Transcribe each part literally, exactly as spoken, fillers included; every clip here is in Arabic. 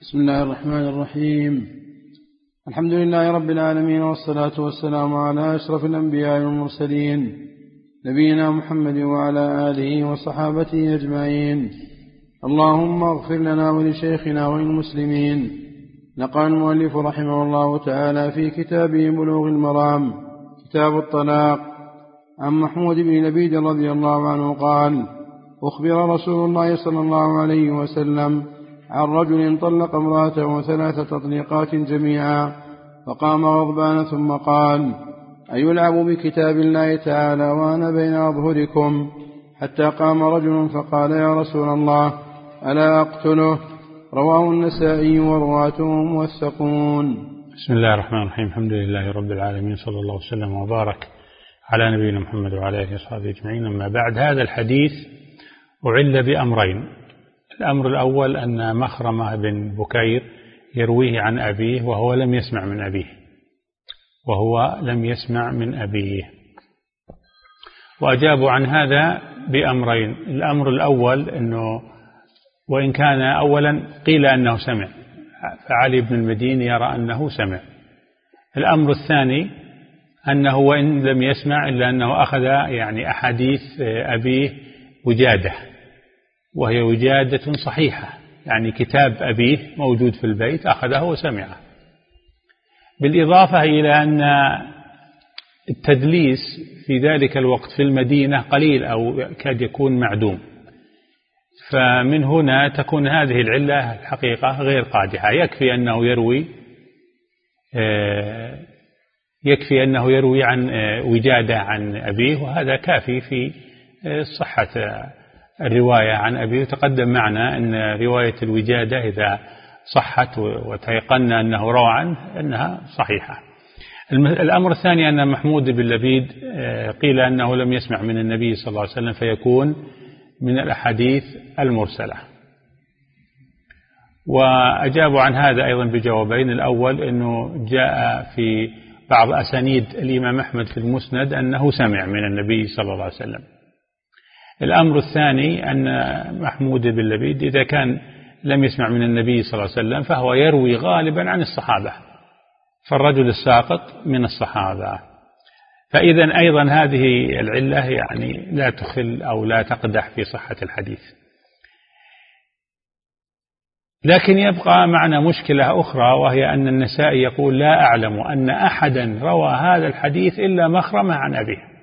بسم الله الرحمن الرحيم. الحمد لله رب العالمين، والصلاة والسلام على أشرف الأنبياء والمرسلين، نبينا محمد وعلى آله وصحابته أجمعين. اللهم اغفر لنا ولشيخنا وللمسلمين. نقل المؤلف رحمه الله تعالى في كتابه بلوغ المرام كتاب الطلاق عن محمود بن لبيد رضي الله عنه قال: أخبر رسول الله صلى الله عليه وسلم عن رجل طلق امرأته ثلاث تطليقات جميعا، فقام غضبان ثم قال: أيلعب بكتاب الله تعالى وأنا بين أظهركم؟ حتى قام رجل فقال: يا رسول الله، ألا أقتله؟ رواه النسائي ورواته موثقون. بسم الله الرحمن الرحيم. الحمد لله رب العالمين، صلى الله وسلم وبارك على نبينا محمد وعلى آله وصحبه أجمعين. أما بعد، هذا الحديث أعل بأمرين. الأمر الأول أن مخرمة بن بكير يرويه عن أبيه وهو لم يسمع من أبيه وهو لم يسمع من أبيه وأجابوا عن هذا بأمرين. الأمر الأول أنه وإن كان أولا قيل أنه سمع، فعلي بن المديني يرى أنه سمع. الأمر الثاني أنه وإن لم يسمع إلا أنه أخذ يعني أحاديث أبيه وجادة، وهي وجادة صحيحة، يعني كتاب أبيه موجود في البيت أخذه وسمعه. بالإضافة إلى أن التدليس في ذلك الوقت في المدينة قليل أو كاد يكون معدوم، فمن هنا تكون هذه العلة الحقيقة غير قادحة. يكفي أنه يروي يكفي أنه يروي عن وجادة عن أبيه، وهذا كافي في صحة الرواية عن أبيه. تقدم معنا أن رواية الوجادة إذا صحت وتيقنا أنه روى عنه أنها صحيحة. الأمر الثاني أن محمود بن لبيد قيل أنه لم يسمع من النبي صلى الله عليه وسلم، فيكون من الأحاديث المرسلة. وأجابوا عن هذا أيضا بجوابين. الأول أنه جاء في بعض أسانيد الإمام أحمد في المسند أنه سمع من النبي صلى الله عليه وسلم. الأمر الثاني أن محمود بن لبيد إذا كان لم يسمع من النبي صلى الله عليه وسلم فهو يروي غالبا عن الصحابة، فالرجل الساقط من الصحابة. فإذا أيضا هذه العلة يعني لا تخل أو لا تقدح في صحة الحديث. لكن يبقى معنا مشكلة أخرى، وهي أن النسائي يقول: لا أعلم أن أحدا روى هذا الحديث إلا مخرمة عن أبيه.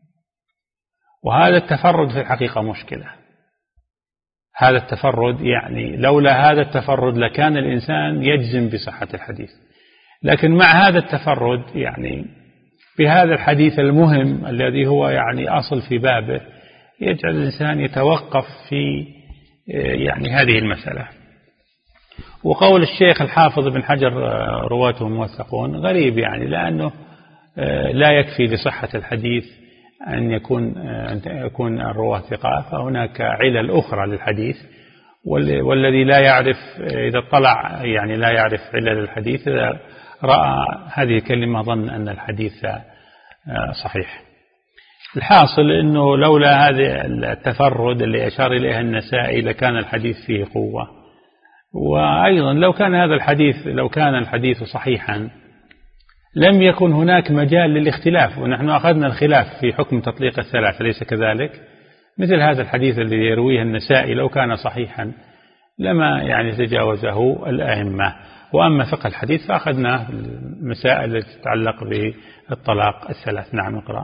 وهذا التفرد في الحقيقة مشكلة. هذا التفرد يعني لولا هذا التفرد لكان الإنسان يجزم بصحة الحديث، لكن مع هذا التفرد يعني بهذا الحديث المهم الذي هو يعني أصل في بابه يجعل الإنسان يتوقف في يعني هذه المسألة. وقول الشيخ الحافظ بن حجر رواته موثقون غريب، يعني لأنه لا يكفي لصحة الحديث أن يكون أن يكون الرواة ثقات، فهناك علل أخرى للحديث. والذي لا يعرف إذا اطلع يعني لا يعرف علل الحديث، إذا رأى هذه الكلمة ظن أن الحديث صحيح. الحاصل أنه لولا هذا التفرد اللي أشار إليه النسائي لكان الحديث فيه قوة. وأيضا لو كان هذا الحديث لو كان الحديث صحيحا لم يكن هناك مجال للاختلاف، ونحن أخذنا الخلاف في حكم تطليق الثلاث، ليس كذلك؟ مثل هذا الحديث الذي يرويه النسائي لو كان صحيحا لما يعني تجاوزه الأئمة. وأما فقه الحديث فأخذنا المسائل التي تتعلق بالطلاق الثلاث. نعم، اقرأ.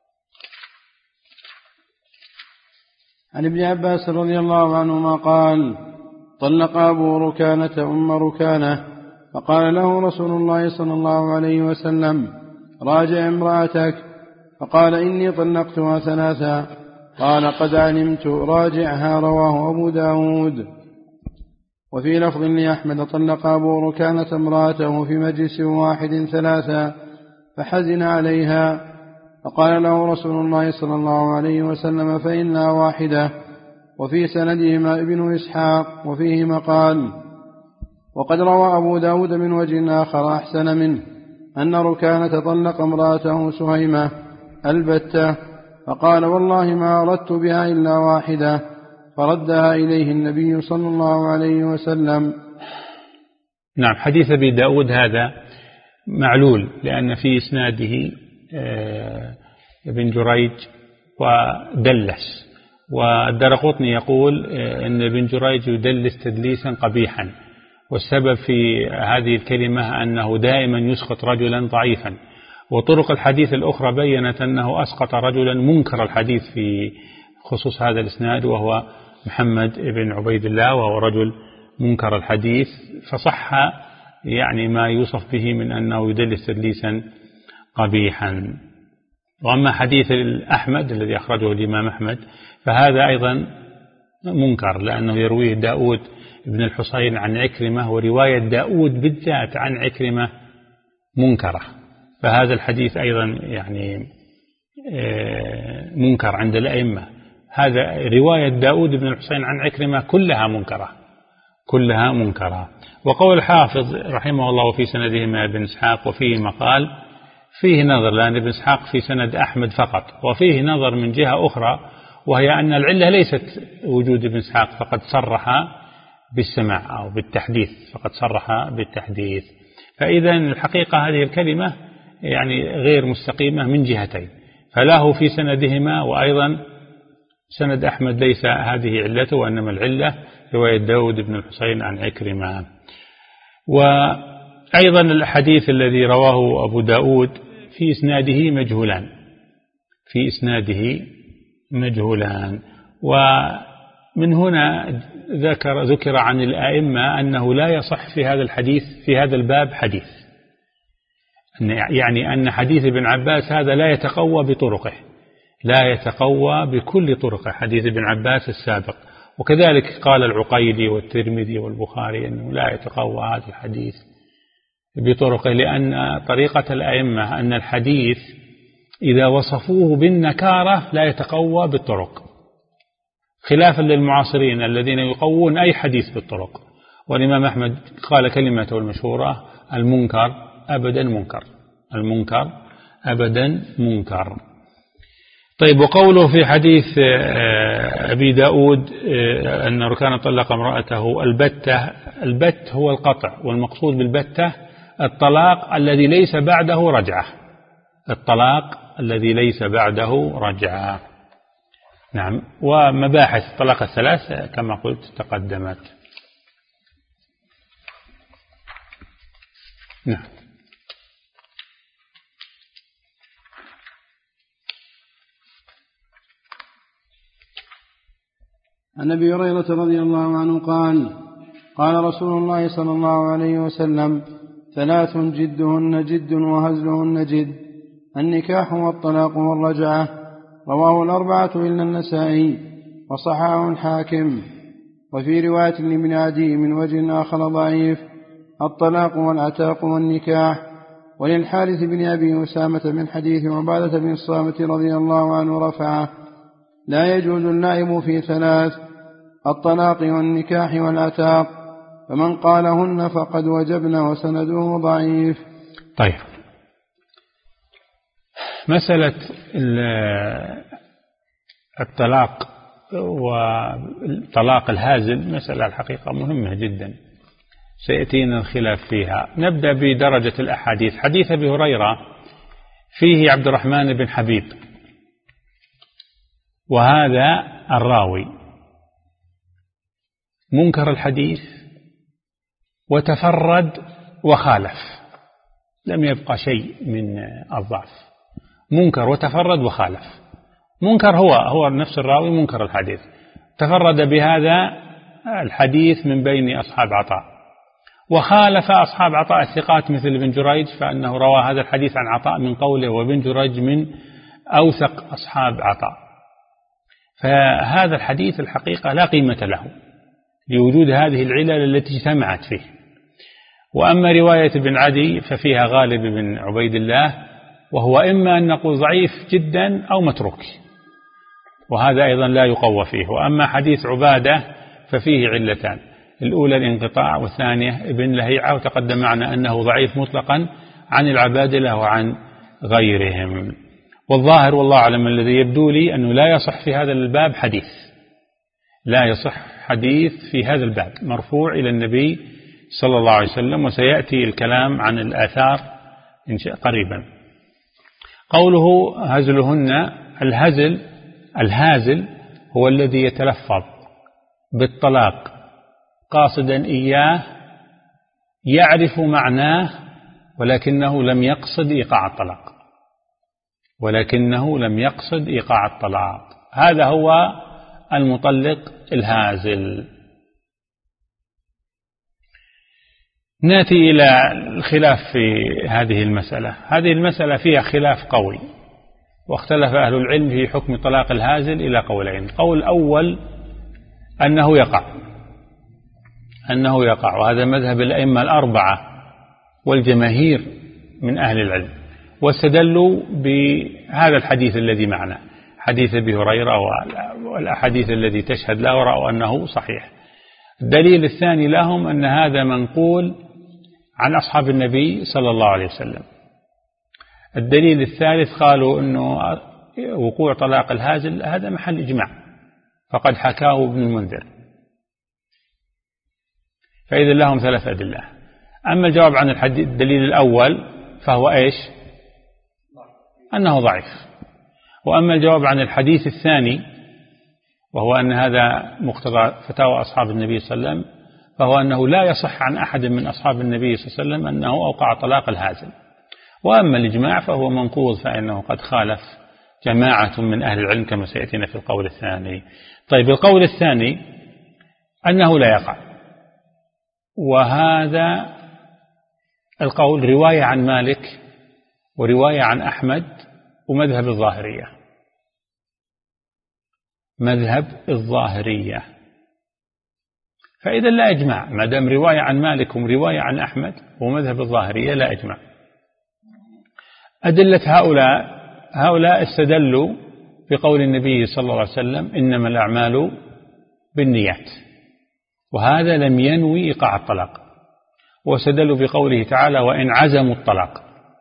عن ابن عباس رضي الله عنهما قال: طلق أبو ركانة أم ركانة، فقال له رسول الله صلى الله عليه وسلم: راجع امرأتك. فقال: إني طلقتها ثلاثا. قال: قد علمت، راجعها. رواه أبو داود. وفي لفظ لأحمد: طلق أبو ركانة امرأته في مجلس واحد ثلاثا فحزن عليها، فقال له رسول الله صلى الله عليه وسلم: فإنها واحدة. وفي سندهما ابن إسحاق وفيه مقال. وقد روى أبو داود من وجه آخر أحسن منه أن ركانة طلق امرأته سهيمة البتة، فقال: والله ما أردت بها إلا واحدة، فردها إليه النبي صلى الله عليه وسلم. نعم. حديث أبي داود هذا معلول لأن في إسناده ابن جريج ودلس، والدرقطني يقول أن ابن جريج يدلس تدليسا قبيحا، والسبب في هذه الكلمة أنه دائما يسقط رجلا ضعيفا، وطرق الحديث الأخرى بيّنت أنه أسقط رجلا منكر الحديث في خصوص هذا الإسناد وهو محمد بن عبيد الله، وهو رجل منكر الحديث، فصح يعني ما يوصف به من أنه يدلس تدليسا قبيحا. وأما حديث أحمد الذي أخرجه الإمام أحمد فهذا أيضا منكر، لأنه يرويه داود بن الحصين عن عكرمة، ورواية داود بالذات عن عكرمة منكرة، فهذا الحديث أيضا يعني منكر عند الأئمة. هذا رواية داود بن الحصين عن عكرمة كلها منكرة كلها منكرة. وقول الحافظ رحمه الله في سندهما ابن إسحاق وفيه مقال، فيه نظر، لأن ابن إسحاق في سند أحمد فقط، وفيه نظر من جهة أخرى، وهي أن العلة ليست وجود ابن إسحاق، فقد صرح بالسماع أو بالتحديث فقد صرح بالتحديث. فإذا الحقيقة هذه الكلمة يعني غير مستقيمة من جهتين، فله في سندهما، وأيضا سند أحمد ليس هذه علته، وإنما العلة رواية داود بن الحصين عن عكرمة. وأيضا الحديث الذي رواه أبو داود في إسناده مجهولان في إسناده مجهولان ومن هنا ذكر ذكر عن الآئمة أنه لا يصح في هذا الحديث في هذا الباب حديث، يعني أن حديث ابن عباس هذا لا يتقوى بطرقه لا يتقوى بكل طرقه حديث ابن عباس السابق. وكذلك قال العقيلي والترمذي والبخاري أنه لا يتقوى هذا الحديث بطرقه، لأن طريقة الأئمة أن الحديث إذا وصفوه بالنكارة لا يتقوى بالطرق، خلافا للمعاصرين الذين يقوون أي حديث بالطرق. والإمام أحمد قال كلمته المشهورة: المنكر أبدا منكر المنكر أبدا منكر. طيب، وقوله في حديث أبي داود أن ركان طلق امرأته البتة، البت هو القطع، والمقصود بالبتة الطلاق الذي ليس بعده رجعة الطلاق الذي ليس بعده رجعة. نعم. ومباحث الطلاق الثلاث كما قلت تقدمت. نعم. عن أبي هريرة رضي الله عنه قال: قال رسول الله صلى الله عليه وسلم: ثلاث جدهن جد وهزلهن جد، النكاح والطلاق والرجعة. رواه الأربعة إلا النسائي، وصححه الحاكم. وفي رواية لابن عدي من وجه آخر ضعيف: الطلاق والعتاق والنكاح. وللحارث بن أبي أسامة من حديث عبادة بن الصامت رضي الله عنه رفعه: لا يجوز اللعب في ثلاث: الطلاق والنكاح والعتاق، فمن قالهن فقد وجبن، وسنده ضعيف. طيب، مسألة الطلاق وطلاق الهازل مسألة الحقيقة مهمة جدا، سيأتينا الخلاف فيها. نبدأ بدرجة الأحاديث. حديث أبي هريرة فيه عبد الرحمن بن حبيب، وهذا الراوي منكر الحديث وتفرد وخالف، لم يبقى شيء من الضعف، منكر وتفرد وخالف. منكر هو هو نفس الراوي منكر الحديث، تفرد بهذا الحديث من بين أصحاب عطاء، وخالف أصحاب عطاء الثقات مثل ابن جريج، فأنه روى هذا الحديث عن عطاء من قوله، وابن جريج من أوثق أصحاب عطاء. فهذا الحديث الحقيقة لا قيمة له لوجود هذه العلل التي اجتمعت فيه. وأما رواية ابن عدي ففيها غالب بن عبيد الله، وهو إما أن نقول ضعيف جدا أو متروك، وهذا أيضا لا يقوى فيه. وأما حديث عبادة ففيه علتان: الأولى الانقطاع، والثانية ابن لهيعة، وتقدم معنا أنه ضعيف مطلقا عن العبادلة وعن غيرهم. والظاهر والله أعلم الذي يبدو لي أنه لا يصح في هذا الباب حديث لا يصح حديث في هذا الباب مرفوع إلى النبي صلى الله عليه وسلم، وسيأتي الكلام عن الآثار إن شاء قريبا. قوله هزلهن، الهزل الهازل هو الذي يتلفظ بالطلاق قاصدا إياه، يعرف معناه ولكنه لم يقصد إيقاع الطلاق، ولكنه لم يقصد إيقاع الطلاق، هذا هو المطلق الهازل. نأتي إلى الخلاف في هذه المسألة. هذه المسألة فيها خلاف قوي، واختلف أهل العلم في حكم طلاق الهازل إلى قولين. قول أول أنه يقع أنه يقع وهذا مذهب الأئمة الأربعة والجماهير من أهل العلم، واستدلوا بهذا الحديث الذي معنا، حديث أبي هريرة والأحاديث التي تشهد له، ورأوا أنه صحيح. الدليل الثاني لهم أن هذا منقول عن أصحاب النبي صلى الله عليه وسلم. الدليل الثالث قالوا أنه وقوع طلاق الهازل هذا محل إجماع، فقد حكاه ابن المنذر، فإذا لهم ثلاث أدلة. أما الجواب عن الدليل الأول فهو إيش؟ أنه ضعيف. وأما الجواب عن الحديث الثاني وهو أن هذا مقتضى فتاوى أصحاب النبي صلى الله عليه وسلم، فهو أنه لا يصح عن أحد من أصحاب النبي صلى الله عليه وسلم أنه أوقع طلاق الهازل. وأما الإجماع فهو منقوض، فإنه قد خالف جماعة من أهل العلم كما سيأتينا في القول الثاني. طيب، القول الثاني أنه لا يقع، وهذا القول رواية عن مالك ورواية عن أحمد ومذهب الظاهرية، مذهب الظاهرية. فإذا لا إجماع، ما دام رواية عن مالك ورواية عن أحمد ومذهب الظاهرية لا إجماع. أدلة هؤلاء هؤلاء استدلوا بقول النبي صلى الله عليه وسلم إنما الأعمال بالنيات، وهذا لم ينوي إيقاع الطلاق، واستدلوا بقوله تعالى وإن عزموا الطلاق،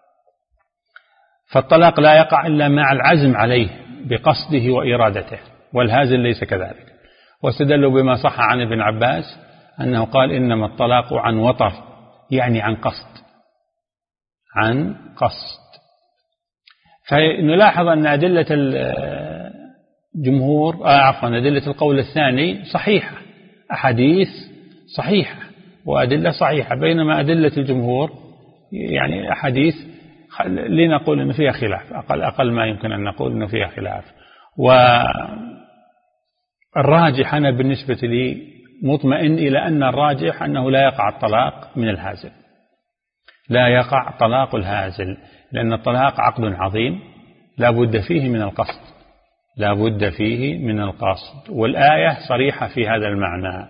فالطلاق لا يقع إلا مع العزم عليه بقصده وإرادته، والهازل ليس كذلك. واستدلوا بما صح عن ابن عباس أنه قال إنما الطلاق عن وطر، يعني عن قصد عن قصد. فنلاحظ أن أدلة الجمهور آه عفوا أدلة القول الثاني صحيحة، أحاديث صحيحة وأدلة صحيحة، بينما أدلة الجمهور يعني أحاديث لنقول أنه فيها خلاف، أقل, أقل ما يمكن أن نقول أنه فيها خلاف. والراجح أنا بالنسبة لي مطمئن إلى أن الراجح أنه لا يقع الطلاق من الهازل، لا يقع طلاق الهازل، لأن الطلاق عقد عظيم لا بد فيه من القصد، لا بد فيه من القصد، والآية صريحة في هذا المعنى.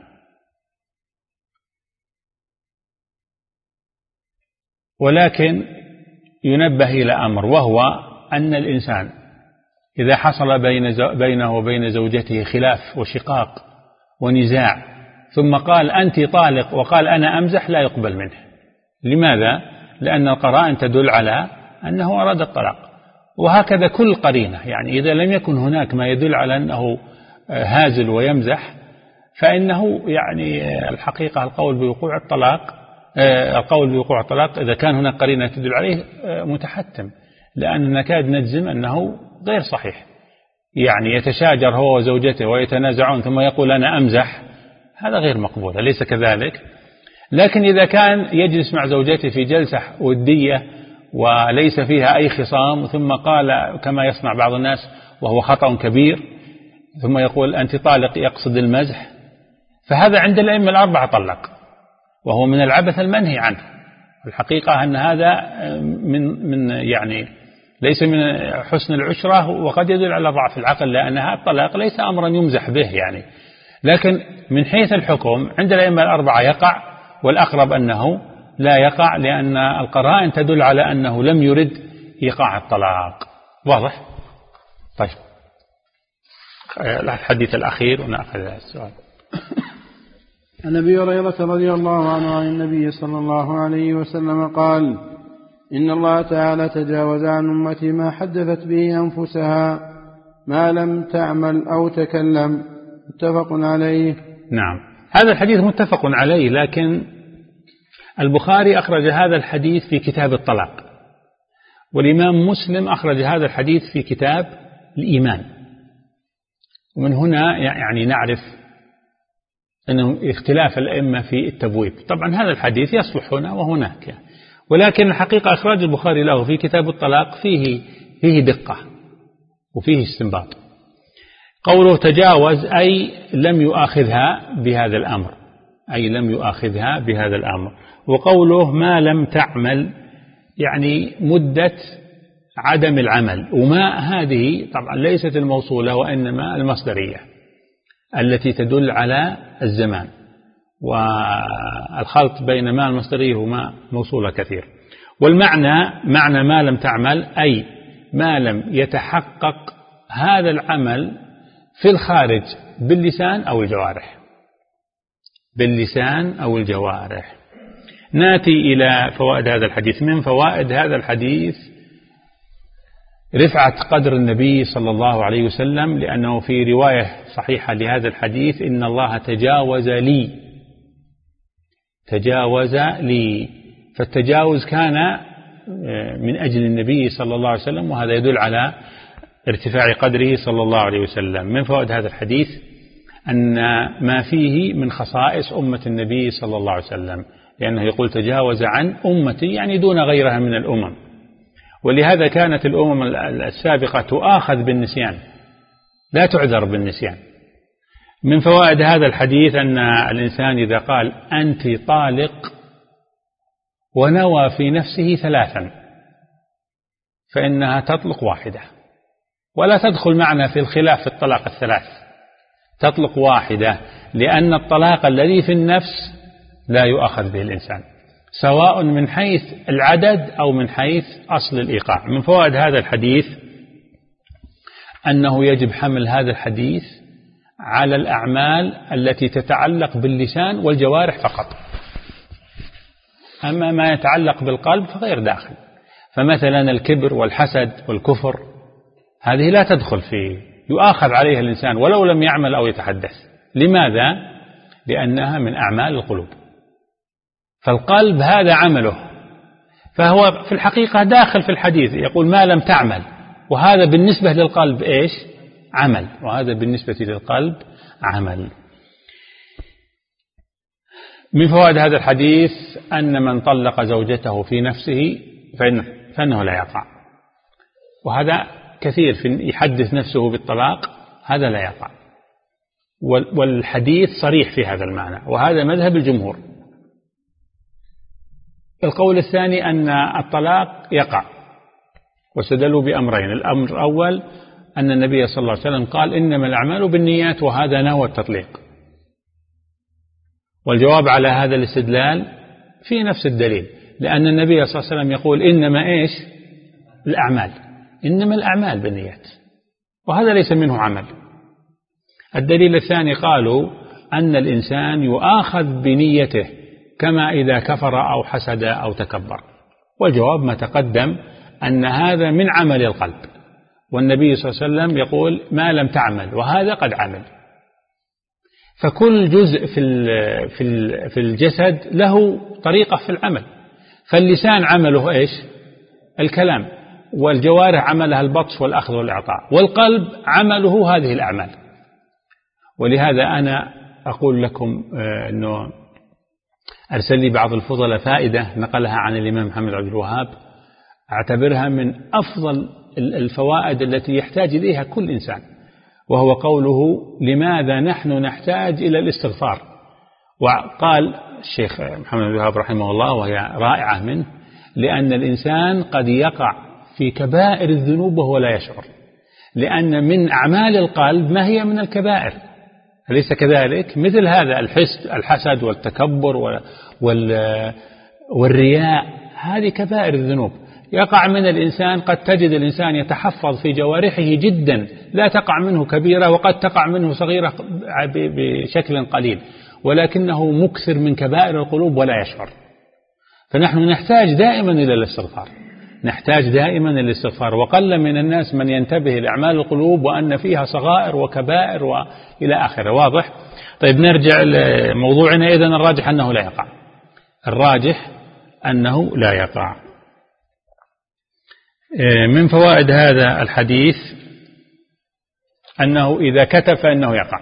ولكن ينبه إلى أمر، وهو أن الإنسان إذا حصل بين بينه وبين زوجته خلاف وشقاق ونزاع ثم قال أنت طالق وقال أنا أمزح، لا يقبل منه. لماذا؟ لأن القرائن تدل على أنه أراد الطلاق، وهكذا كل قرينة. يعني إذا لم يكن هناك ما يدل على أنه هازل ويمزح، فإنه يعني الحقيقة القول بوقوع الطلاق القول بوقوع الطلاق إذا كان هناك قرينة تدل عليه متحتم، لأن نكاد نجزم أنه غير صحيح. يعني يتشاجر هو وزوجته ويتنازعون ثم يقول أنا أمزح، هذا غير مقبول، ليس كذلك. لكن إذا كان يجلس مع زوجته في جلسة ودية وليس فيها أي خصام ثم قال كما يصنع بعض الناس وهو خطأ كبير ثم يقول أنت طالق يقصد المزح، فهذا عند الأئمة الأربعة طلق، وهو من العبث المنهي عنه. الحقيقة أن هذا من من يعني ليس من حسن العشرة، وقد يدل على ضعف العقل، لأن هذا الطلاق ليس أمرا يمزح به يعني. لكن من حيث الحكم عند الأئمة الأربعة يقع، والأقرب أنه لا يقع، لأن القرائن تدل على أنه لم يرد إيقاع الطلاق. واضح؟ طيب، الحديث الأخير ونأخذ السؤال. عن أبي هريرة رضي الله عنه عن النبي صلى الله عليه وسلم قال إن الله تعالى تجاوز عن أمتي ما حدثت به أنفسها ما لم تعمل أو تكلم. متفق عليه. نعم، هذا الحديث متفق عليه، لكن البخاري أخرج هذا الحديث في كتاب الطلاق، والإمام مسلم أخرج هذا الحديث في كتاب الإيمان. ومن هنا يعني نعرف أنه اختلاف الأئمة في التبويب. طبعا هذا الحديث يصلح هنا وهناك، ولكن الحقيقة إخراج البخاري له في كتاب الطلاق فيه فيه دقة وفيه استنباط. قوله تجاوز أي لم يؤاخذها بهذا الأمر، أي لم يؤاخذها بهذا الأمر. وقوله ما لم تعمل يعني مدة عدم العمل، وما هذه طبعا ليست الموصولة وإنما المصدرية التي تدل على الزمان، والخلط بين ما المصدرية وما موصولة كثير. والمعنى معنى ما لم تعمل أي ما لم يتحقق هذا العمل في الخارج باللسان أو الجوارح، باللسان أو الجوارح. ناتي إلى فوائد هذا الحديث. من فوائد هذا الحديث رفعة قدر النبي صلى الله عليه وسلم، لأنه في رواية صحيحة لهذا الحديث إن الله تجاوز لي، تجاوز لي، فالتجاوز كان من أجل النبي صلى الله عليه وسلم، وهذا يدل على ارتفاع قدره صلى الله عليه وسلم. من فوائد هذا الحديث أن ما فيه من خصائص أمة النبي صلى الله عليه وسلم، لأنه يقول تجاوز عن أمتي يعني دون غيرها من الأمم، ولهذا كانت الأمم السابقة تؤاخذ بالنسيان لا تعذر بالنسيان. من فوائد هذا الحديث أن الإنسان إذا قال أنت طالق ونوى في نفسه ثلاثا فإنها تطلق واحدة، ولا تدخل معنا في الخلاف في الطلاق الثلاث، تطلق واحدة، لأن الطلاق الذي في النفس لا يؤخذ به الإنسان سواء من حيث العدد أو من حيث أصل الإيقاع. من فوائد هذا الحديث أنه يجب حمل هذا الحديث على الأعمال التي تتعلق باللسان والجوارح فقط، أما ما يتعلق بالقلب فغير داخل. فمثلا الكبر والحسد والكفر هذه لا تدخل فيه، يؤاخذ عليها الإنسان ولو لم يعمل أو يتحدث. لماذا؟ لأنها من أعمال القلوب، فالقلب هذا عمله، فهو في الحقيقة داخل في الحديث. يقول ما لم تعمل، وهذا بالنسبة للقلب إيش؟ عمل، وهذا بالنسبة للقلب عمل. من فوائد هذا الحديث أن من طلق زوجته في نفسه فإنه لا يقع، وهذا كثير في يحدث نفسه بالطلاق، هذا لا يقع، والحديث صريح في هذا المعنى، وهذا مذهب الجمهور. القول الثاني أن الطلاق يقع، واستدلوا بأمرين. الأمر الأول أن النبي صلى الله عليه وسلم قال إنما الأعمال بالنيات، وهذا نوى التطليق، والجواب على هذا الاستدلال في نفس الدليل، لأن النبي صلى الله عليه وسلم يقول إنما إيش؟ الأعمال، إنما الأعمال بالنيات، وهذا ليس منه عمل. الدليل الثاني قالوا أن الإنسان يؤاخذ بنيته كما إذا كفر أو حسد أو تكبر، والجواب ما تقدم أن هذا من عمل القلب، والنبي صلى الله عليه وسلم يقول ما لم تعمل، وهذا قد عمل. فكل جزء في في الجسد له طريقة في العمل، فاللسان عمله إيش؟ الكلام، والجوارح عملها البطش والأخذ والإعطاء، والقلب عمله هذه الأعمال. ولهذا أنا أقول لكم أنه أرسل لي بعض الفضلاء فائدة نقلها عن الإمام محمد عبد الوهاب، أعتبرها من أفضل الفوائد التي يحتاج إليها كل إنسان، وهو قوله لماذا نحن نحتاج إلى الاستغفار. وقال الشيخ محمد عبد الوهاب رحمه الله، وهي رائعة منه، لأن الإنسان قد يقع في كبائر الذنوب وهو لا يشعر، لأن من أعمال القلب ما هي من الكبائر، أليس كذلك؟ مثل هذا الحسد الحسد والتكبر والرياء، هذه كبائر الذنوب يقع من الإنسان. قد تجد الإنسان يتحفظ في جوارحه جدا لا تقع منه كبيرة، وقد تقع منه صغيرة بشكل قليل، ولكنه مكثر من كبائر القلوب ولا يشعر. فنحن نحتاج دائما إلى الاستغفار، نحتاج دائما إلى الاستغفار، وقل من الناس من ينتبه لأعمال القلوب وأن فيها صغائر وكبائر وإلى آخره. واضح؟ طيب نرجع لموضوعنا. إذن الراجح أنه لا يقع، الراجح أنه لا يقع. من فوائد هذا الحديث أنه إذا كتب فإنه يقع،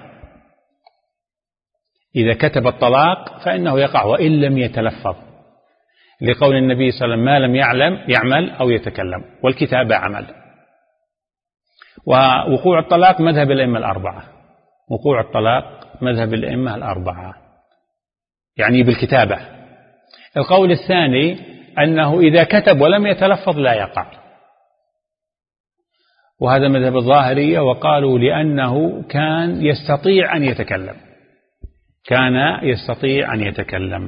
إذا كتب الطلاق فإنه يقع وإن لم يتلفظ، لقول النبي صلى الله عليه وسلم ما لم يعلم يعمل أو يتكلم، والكتابة عمل. ووقوع الطلاق مذهب الأئمة الأربعة، وقوع الطلاق مذهب الأئمة الأربعة يعني بالكتابة. القول الثاني أنه إذا كتب ولم يتلفظ لا يقع، وهذا مذهب الظاهرية، وقالوا لأنه كان يستطيع أن يتكلم، كان يستطيع أن يتكلم.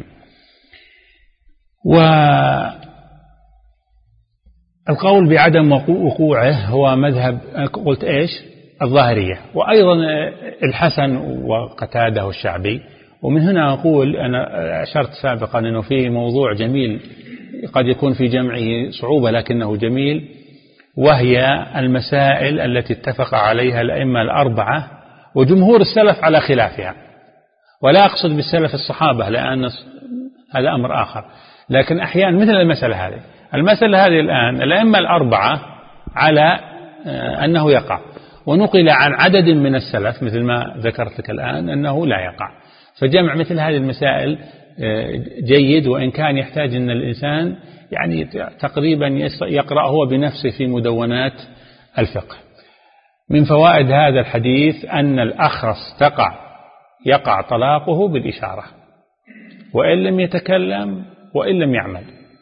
والقول بعدم وقوعه هو مذهب قلت إيش الظاهرية، وأيضا الحسن وقتاده والشعبي. ومن هنا أقول أنا أشرت سابقا أنه في موضوع جميل قد يكون في جمعه صعوبة لكنه جميل، وهي المسائل التي اتفق عليها الأئمة الأربعة وجمهور السلف على خلافها. ولا أقصد بالسلف الصحابة لأن هذا أمر آخر، لكن أحيانا مثل المسألة هذه المسألة هذه الآن الأئمة الأربعة على أنه يقع، ونقل عن عدد من السلف مثل ما ذكرت لك الآن أنه لا يقع. فجمع مثل هذه المسائل جيد، وإن كان يحتاج أن الإنسان يعني تقريبا يقرأ هو بنفسه في مدونات الفقه. من فوائد هذا الحديث أن الأخرس تقع يقع طلاقه بالإشارة وإن لم يتكلم وإن لم يعمل،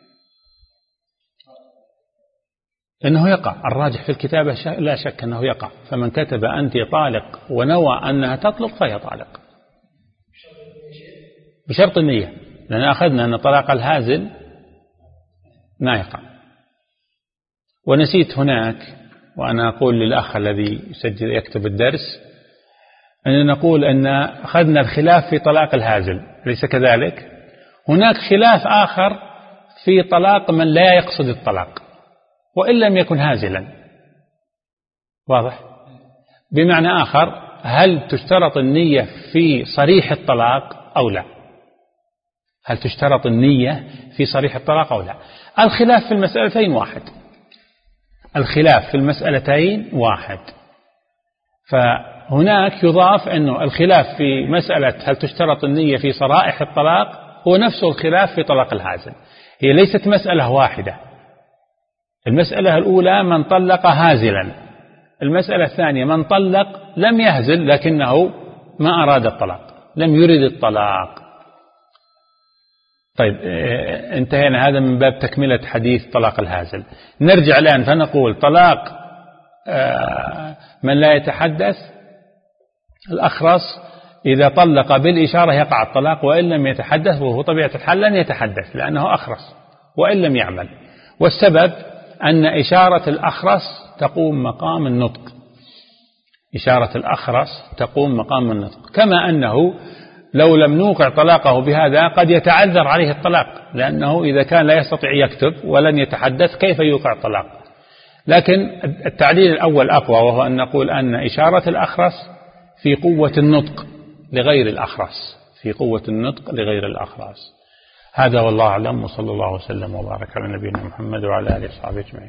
إنه يقع. الراجح في الكتابة لا شك أنه يقع، فمن كتب أنت طالق ونوى أنها تطلق فهي طالق بشرط النية، لأن أخذنا أن طلاق الهازل ما يقع. ونسيت هناك، وأنا أقول للأخ الذي يسجل يكتب الدرس أن نقول أن أخذنا الخلاف في طلاق الهازل، ليس كذلك؟ هناك خلاف آخر في طلاق من لا يقصد الطلاق وإن لم يكن هازلا، واضح؟ بمعنى آخر، هل تشترط النية في صريح الطلاق أو لا؟ هل تشترط النية في صريح الطلاق أو لا؟ الخلاف في المسألتين واحد، الخلاف في المسألتين واحد. فهناك يضاف أنه الخلاف في مسألة هل تشترط النية في صرائح الطلاق هو نفسه الخلاف في طلاق الهازل. هي ليست مسألة واحدة، المسألة الأولى من طلق هازلا، المسألة الثانية من طلق لم يهزل لكنه ما أراد الطلاق، لم يرد الطلاق. طيب انتهينا، هذا من باب تكملة حديث طلاق الهازل. نرجع الآن فنقول طلاق من لا يتحدث، الأخرس إذا طلق بالإشارة يقع الطلاق وإن لم يتحدث، وهو طبيعة الحال لن يتحدث لأنه أخرس وإن لم يعمل. والسبب أن إشارة الأخرس تقوم مقام النطق، إشارة الأخرس تقوم مقام النطق، كما أنه لو لم نوقع طلاقه بهذا قد يتعذر عليه الطلاق، لأنه إذا كان لا يستطيع يكتب ولن يتحدث كيف يوقع الطلاق. لكن التعليل الأول أقوى، وهو أن نقول أن إشارة الأخرس في قوة النطق لغير الأخرس، في قوة النطق لغير الأخرس. هذا والله أعلم، وصلى الله وسلم وبارك على نبينا محمد وعلى آله وصحبه أجمعين.